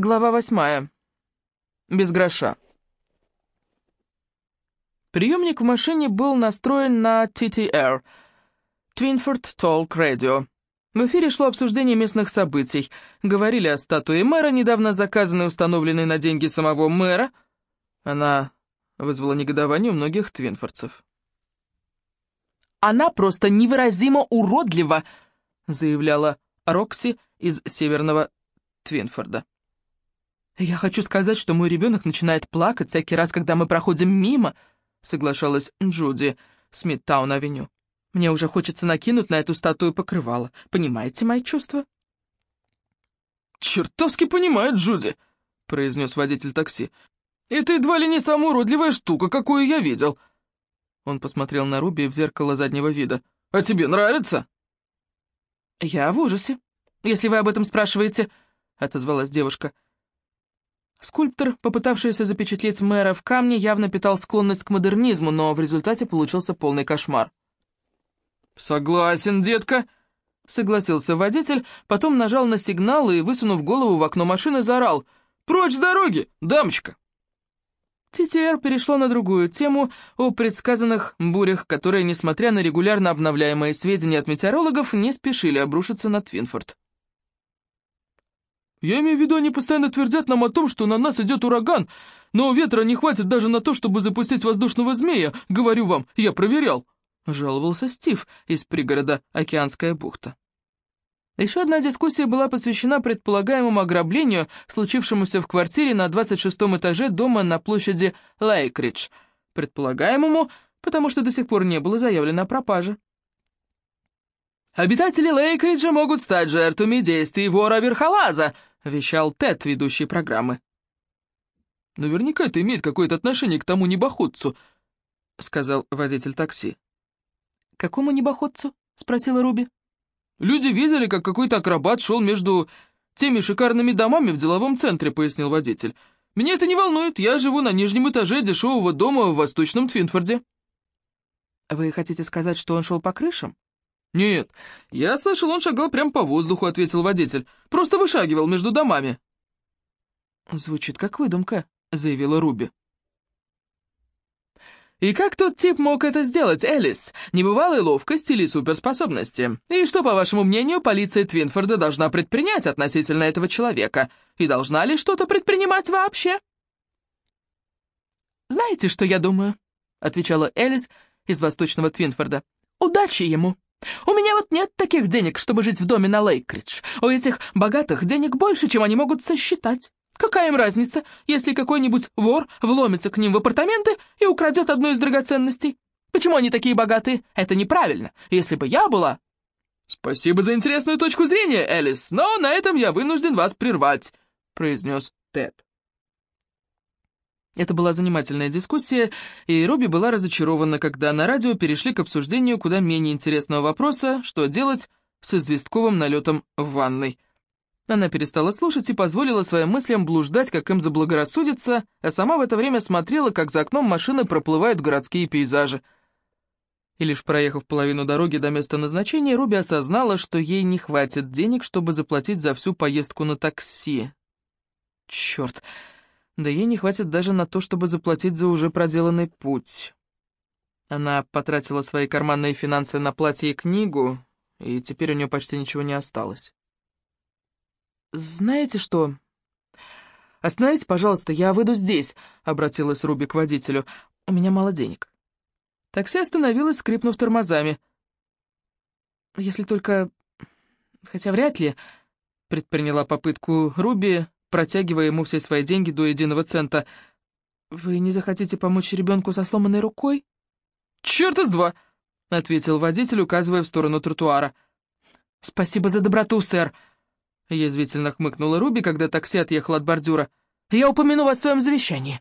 Глава 8. Без гроша. Приемник в машине был настроен на TTR, Twinford Talk Radio. В эфире шло обсуждение местных событий. Говорили о статуе мэра, недавно заказанной и установленной на деньги самого мэра. Она вызвала негодование у многих твинфордцев. «Она просто невыразимо уродлива», — заявляла Рокси из северного Твинфорда. «Я хочу сказать, что мой ребенок начинает плакать всякий раз, когда мы проходим мимо», — соглашалась Джуди с Мидтаун-авеню. «Мне уже хочется накинуть на эту статую покрывало. Понимаете мои чувства?» «Чертовски понимает, Джуди», — произнес водитель такси. «Это едва ли не самая уродливая штука, какую я видел». Он посмотрел на Руби в зеркало заднего вида. «А тебе нравится?» «Я в ужасе, если вы об этом спрашиваете», — отозвалась девушка. Скульптор, попытавшийся запечатлеть мэра в камне, явно питал склонность к модернизму, но в результате получился полный кошмар. «Согласен, детка», — согласился водитель, потом нажал на сигнал и, высунув голову в окно машины, заорал: «Прочь с дороги, дамочка!» ТТР перешло на другую тему о предсказанных бурях, которые, несмотря на регулярно обновляемые сведения от метеорологов, не спешили обрушиться на Твинфорд. «Я имею в виду, они постоянно твердят нам о том, что на нас идет ураган, но ветра не хватит даже на то, чтобы запустить воздушного змея, говорю вам, я проверял», — жаловался Стив из пригорода Океанская бухта. Еще одна дискуссия была посвящена предполагаемому ограблению, случившемуся в квартире на 26-м этаже дома на площади Лейкридж. Предполагаемому, потому что до сих пор не было заявлено о пропаже. «Обитатели Лейкриджа могут стать жертвами действий вора-верхолаза», — вещал Тед, ведущий программы. «Наверняка это имеет какое-то отношение к тому небоходцу», — сказал водитель такси. «К какому небоходцу?» — спросила Руби. «Люди видели, как какой-то акробат шел между теми шикарными домами в деловом центре», — пояснил водитель. «Меня это не волнует, я живу на нижнем этаже дешевого дома в Восточном Твинфорде». «Вы хотите сказать, что он шел по крышам?» «Нет, я слышал, он шагал прямо по воздуху», — ответил водитель. «Просто вышагивал между домами». «Звучит как выдумка», — заявила Руби. «И как тот тип мог это сделать, Элис? Небывалой ловкости или суперспособности? И что, по вашему мнению, полиция Твинфорда должна предпринять относительно этого человека? И должна ли что-то предпринимать вообще?» «Знаете, что я думаю?» — отвечала Элис из Восточного Твинфорда. «Удачи ему! У меня вот нет таких денег, чтобы жить в доме на Лейкридж. У этих богатых денег больше, чем они могут сосчитать. Какая им разница, если какой-нибудь вор вломится к ним в апартаменты и украдет одну из драгоценностей? Почему они такие богатые? Это неправильно. Если бы я была...» «Спасибо за интересную точку зрения, Элис, но на этом я вынужден вас прервать», — произнес Тед. Это была занимательная дискуссия, и Руби была разочарована, когда на радио перешли к обсуждению куда менее интересного вопроса, что делать с известковым налетом в ванной. Она перестала слушать и позволила своим мыслям блуждать, как им заблагорассудится, а сама в это время смотрела, как за окном машины проплывают городские пейзажи. И лишь проехав половину дороги до места назначения, Руби осознала, что ей не хватит денег, чтобы заплатить за всю поездку на такси. Черт! Да ей не хватит даже на то, чтобы заплатить за уже проделанный путь. Она потратила свои карманные финансы на платье и книгу, и теперь у нее почти ничего не осталось. «Знаете что? Остановите, пожалуйста, я выйду здесь», — обратилась Руби к водителю. «У меня мало денег». Такси остановилось, скрипнув тормозами. «Если только... хотя вряд ли...» — предприняла попытку Руби, протягивая ему все свои деньги до единого цента. «Вы не захотите помочь ребенку со сломанной рукой?» «Черт из два!» — ответил водитель, указывая в сторону тротуара. «Спасибо за доброту, сэр!» — язвительно хмыкнула Руби, когда такси отъехало от бордюра. «Я упомяну вас в своем завещании!»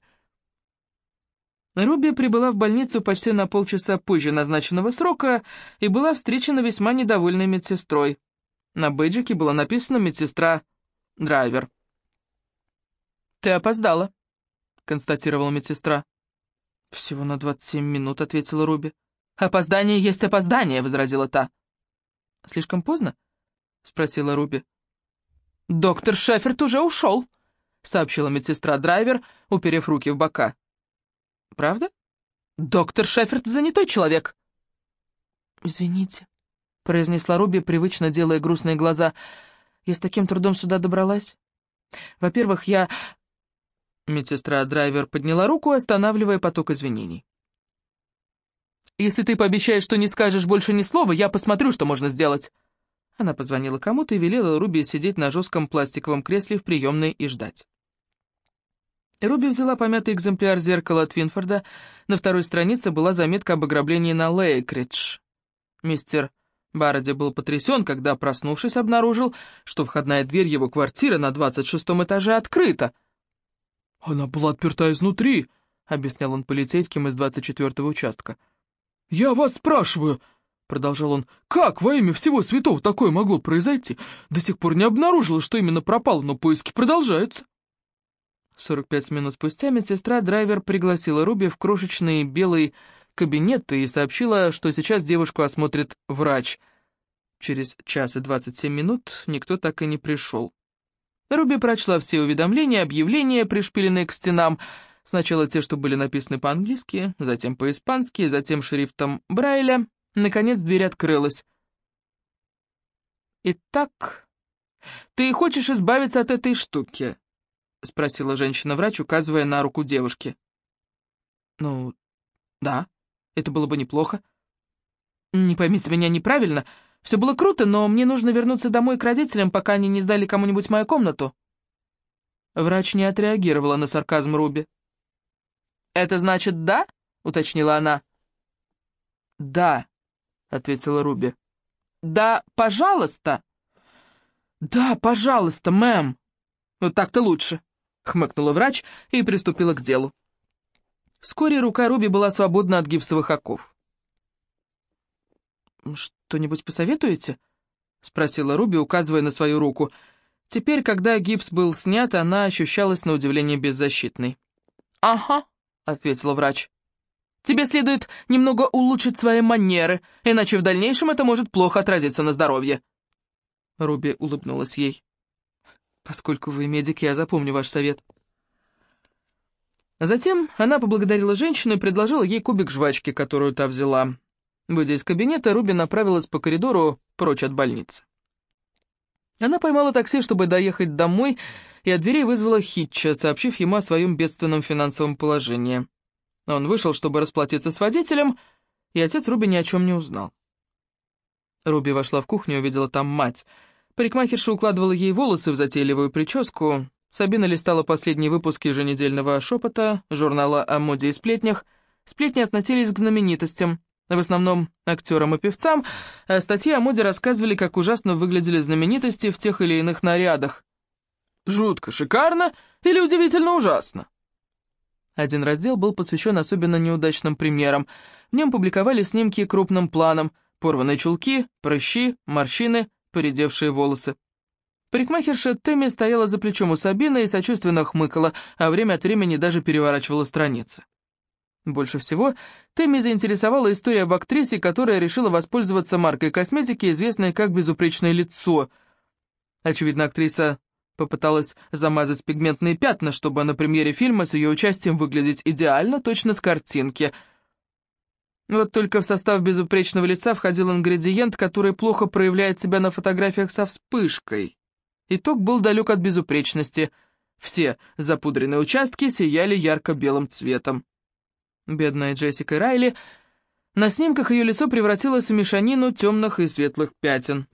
Руби прибыла в больницу почти на полчаса позже назначенного срока и была встречена весьма недовольной медсестрой. На бейджике было написано «Медсестра Драйвер». «Ты опоздала», — констатировала медсестра. «Всего на 27 минут», — ответила Руби. «Опоздание есть опоздание», — возразила та. «Слишком поздно?» — спросила Руби. «Доктор Шеффорд уже ушел. сообщила медсестра Драйвер, уперев руки в бока. «Правда? Доктор Шеффорд занятой человек». «Извините», — произнесла Руби, привычно делая грустные глаза. «Я с таким трудом сюда добралась. Во-первых, я...» Медсестра Драйвер подняла руку, останавливая поток извинений. «Если ты пообещаешь, что не скажешь больше ни слова, я посмотрю, что можно сделать». Она позвонила кому-то и велела Руби сидеть на жестком пластиковом кресле в приемной и ждать. Руби взяла помятый экземпляр зеркала Твинфорда. На второй странице была заметка об ограблении на Лейкридж. Мистер Барроди был потрясен, когда, проснувшись, обнаружил, что входная дверь его квартиры на 26-м этаже открыта. «Она была отперта изнутри», — объяснял он полицейским из 24-го участка. «Я вас спрашиваю», — продолжал он, — «как во имя всего святого такое могло произойти? До сих пор не обнаружилось, что именно пропало, но поиски продолжаются». 45 минут спустя медсестра Драйвер пригласила Руби в крошечный белый кабинет и сообщила, что сейчас девушку осмотрит врач. Через час и 27 минут никто так и не пришел. Руби прочла все уведомления, объявления, пришпиленные к стенам, сначала те, что были написаны по-английски, затем по-испански, затем шрифтом Брайля. Наконец дверь открылась. «Итак, ты хочешь избавиться от этой штуки?» — спросила женщина-врач, указывая на руку девушки. «Ну, да, это было бы неплохо. Не поймите меня неправильно, все было круто, но мне нужно вернуться домой к родителям, пока они не сдали кому-нибудь мою комнату». Врач не отреагировала на сарказм Руби. «Это значит да?» — уточнила она. «Да», — ответила Руби. «Да, пожалуйста». «Да, пожалуйста, мэм». «Вот так-то лучше», — хмыкнула врач и приступила к делу. Вскоре рука Руби была свободна от гипсовых оков. «Что-нибудь посоветуете?» — спросила Руби, указывая на свою руку. Теперь, когда гипс был снят, она ощущалась на удивление беззащитной. «Ага», — ответила врач. «Тебе следует немного улучшить свои манеры, иначе в дальнейшем это может плохо отразиться на здоровье». Руби улыбнулась ей. «Поскольку вы медик, я запомню ваш совет». Затем она поблагодарила женщину и предложила ей кубик жвачки, которую та взяла. Выйдя из кабинета, Руби направилась по коридору прочь от больницы. Она поймала такси, чтобы доехать домой, и от дверей вызвала Хитча, сообщив ему о своем бедственном финансовом положении. Он вышел, чтобы расплатиться с водителем, и отец Руби ни о чем не узнал. Руби вошла в кухню и увидела там мать. Парикмахерша укладывала ей волосы в затейливую прическу. Сабина листала последние выпуски еженедельного «Шепота», журнала о моде и сплетнях. Сплетни относились к знаменитостям, в основном актерам и певцам, а статьи о моде рассказывали, как ужасно выглядели знаменитости в тех или иных нарядах. Жутко шикарно или удивительно ужасно? Один раздел был посвящен особенно неудачным примерам. В нем публиковали снимки крупным планом, порванные чулки, прыщи, морщины, поредевшие волосы. Парикмахерша Тэмми стояла за плечом у Сабины и сочувственно хмыкала, а время от времени даже переворачивала страницы. Больше всего Тэмми заинтересовала история об актрисе, которая решила воспользоваться маркой косметики, известной как «безупречное лицо». Очевидно, актриса попыталась замазать пигментные пятна, чтобы на премьере фильма с ее участием выглядеть идеально, точно с картинки. Вот только в состав безупречного лица входил ингредиент, который плохо проявляет себя на фотографиях со вспышкой. Итог был далек от безупречности. Все запудренные участки сияли ярко-белым цветом. Бедная Джессика Райли, на снимках ее лицо превратилось в мешанину темных и светлых пятен.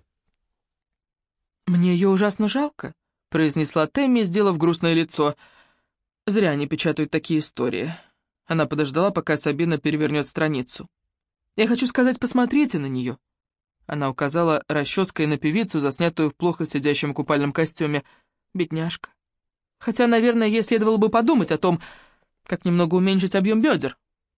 «Мне ее ужасно жалко», — произнесла Тэмми, сделав грустное лицо. «Зря они печатают такие истории». Она подождала, пока Сабина перевернет страницу. «Я хочу сказать, посмотрите на нее». Она указала расческой на певицу, заснятую в плохо сидящем купальном костюме. Бедняжка. Хотя, наверное, ей следовало бы подумать о том, как немного уменьшить объем бедер.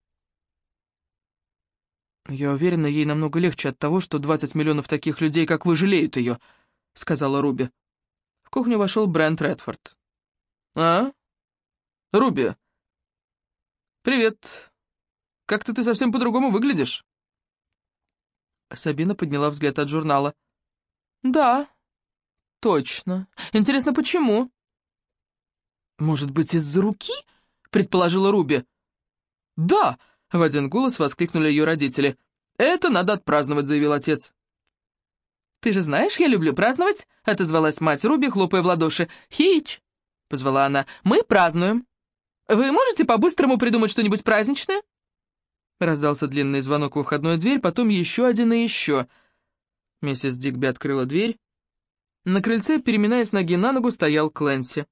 «Я уверена, ей намного легче от того, что 20 миллионов таких людей, как вы, жалеют ее», — сказала Руби. В кухню вошел Брент Редфорд. «А? Руби? Привет. Как-то ты совсем по-другому выглядишь». Сабина подняла взгляд от журнала. «Да, точно. Интересно, почему?» «Может быть, из-за руки?» — предположила Руби. «Да!» — в один голос воскликнули ее родители. «Это надо отпраздновать», — заявил отец. «Ты же знаешь, я люблю праздновать», — отозвалась мать Руби, хлопая в ладоши. «Хич!» — позвала она. «Мы празднуем. Вы можете по-быстрому придумать что-нибудь праздничное?» Раздался длинный звонок в входную дверь, потом еще один и еще. Миссис Дигби открыла дверь. На крыльце, переминаясь с ноги на ногу, стоял Клэнси.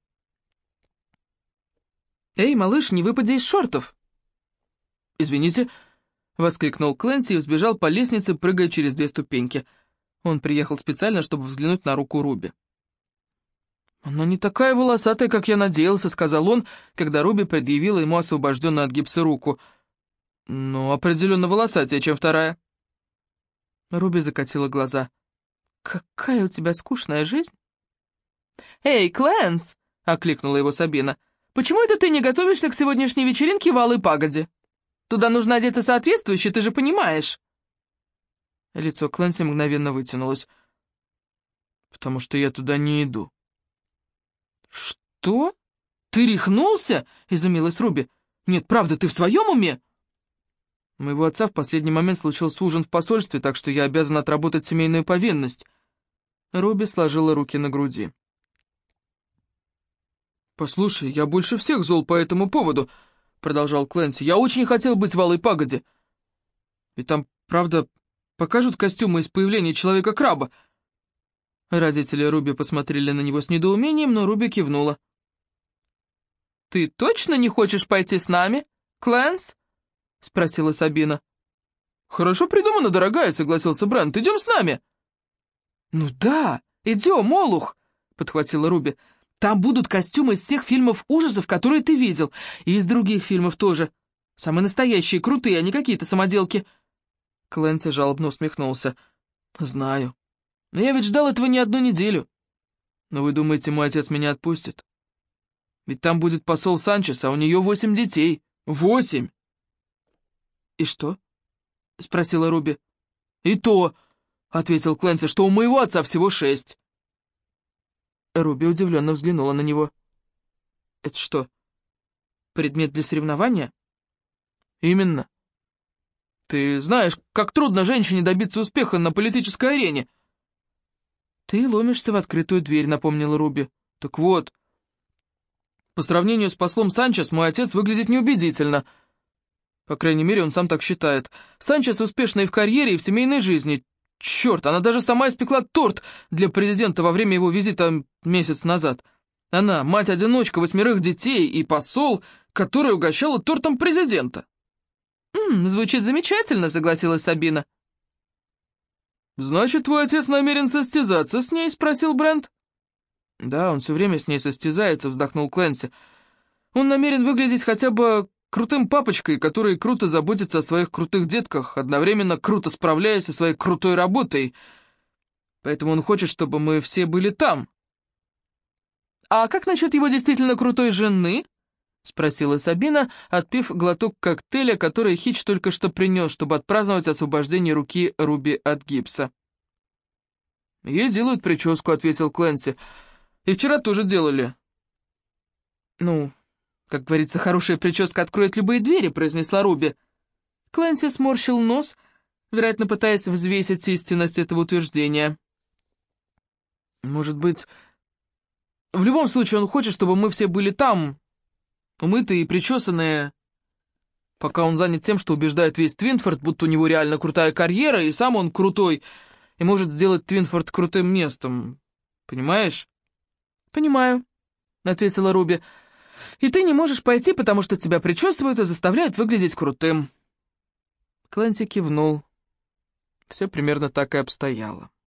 «Эй, малыш, не выпади из шортов!» «Извините», — воскликнул Клэнси и взбежал по лестнице, прыгая через 2 ступеньки. Он приехал специально, чтобы взглянуть на руку Руби. «Она не такая волосатая, как я надеялся», — сказал он, когда Руби предъявила ему освобожденную от гипса руку. «Ну, определенно волосатее, чем вторая». Руби закатила глаза. «Какая у тебя скучная жизнь!» «Эй, Клэнс!» — окликнула его Сабина. «Почему это ты не готовишься к сегодняшней вечеринке в Алой Пагоде? Туда нужно одеться соответствующе, ты же понимаешь!» Лицо Клэнси мгновенно вытянулось. «Потому что я туда не иду». «Что? Ты рехнулся?» — изумилась Руби. «Нет, правда, ты в своем уме?» «У моего отца в последний момент случился ужин в посольстве, так что я обязан отработать семейную повинность». Руби сложила руки на груди. «Послушай, я больше всех зол по этому поводу», — продолжал Клэнси. «Я очень хотел быть в Алой Пагоде. Ведь там, правда, покажут костюмы из появления Человека-краба». Родители Руби посмотрели на него с недоумением, но Руби кивнула. «Ты точно не хочешь пойти с нами, Клэнс?» — спросила Сабина. «Хорошо придумано, дорогая», — согласился Брент. «Идем с нами». «Ну да, идем, Олух», — подхватила Руби. «Там будут костюмы из всех фильмов ужасов, которые ты видел, и из других фильмов тоже. Самые настоящие, крутые, а не какие-то самоделки». Клэнси жалобно усмехнулся. «Знаю. Но я ведь ждал этого не одну неделю. Но вы думаете, мой отец меня отпустит? Ведь там будет посол Санчес, а у нее 8 детей. 8!» «И что?» — спросила Руби. «И то», — ответил Клэнси, — «что у моего отца всего 6». Руби удивленно взглянула на него. «Это что, предмет для соревнования?» «Именно. Ты знаешь, как трудно женщине добиться успеха на политической арене». «Ты ломишься в открытую дверь», — напомнила Руби. «Так вот, по сравнению с послом Санчес, мой отец выглядит неубедительно. По крайней мере, он сам так считает. Санчес успешна и в карьере, и в семейной жизни. Черт, она даже сама испекла торт для президента во время его визита месяц назад. Она мать-одиночка 8 детей и посол, который угощала тортом президента». «Звучит замечательно», — согласилась Сабина. «Значит, твой отец намерен состязаться с ней?» — спросил Брент. «Да, он все время с ней состязается», — вздохнул Клэнси. «Он намерен выглядеть хотя бы крутым папочкой, который круто заботится о своих крутых детках, одновременно круто справляясь со своей крутой работой. Поэтому он хочет, чтобы мы все были там». «А как насчет его действительно крутой жены?» — спросила Сабина, отпив глоток коктейля, который Хич только что принес, чтобы отпраздновать освобождение руки Руби от гипса. «Ей делают прическу», — ответил Клэнси. «И вчера тоже делали». «Ну, как говорится, хорошая прическа откроет любые двери», — произнесла Руби. Клэнси сморщил нос, вероятно, пытаясь взвесить истинность этого утверждения. «Может быть, в любом случае он хочет, чтобы мы все были там, умытые и причесанные, пока он занят тем, что убеждает весь Твинфорд, будто у него реально крутая карьера, и сам он крутой, и может сделать Твинфорд крутым местом. Понимаешь?» «Понимаю», — ответила Руби. «И ты не можешь пойти, потому что тебя причесывают и заставляют выглядеть крутым». Клэнси кивнул. Все примерно так и обстояло.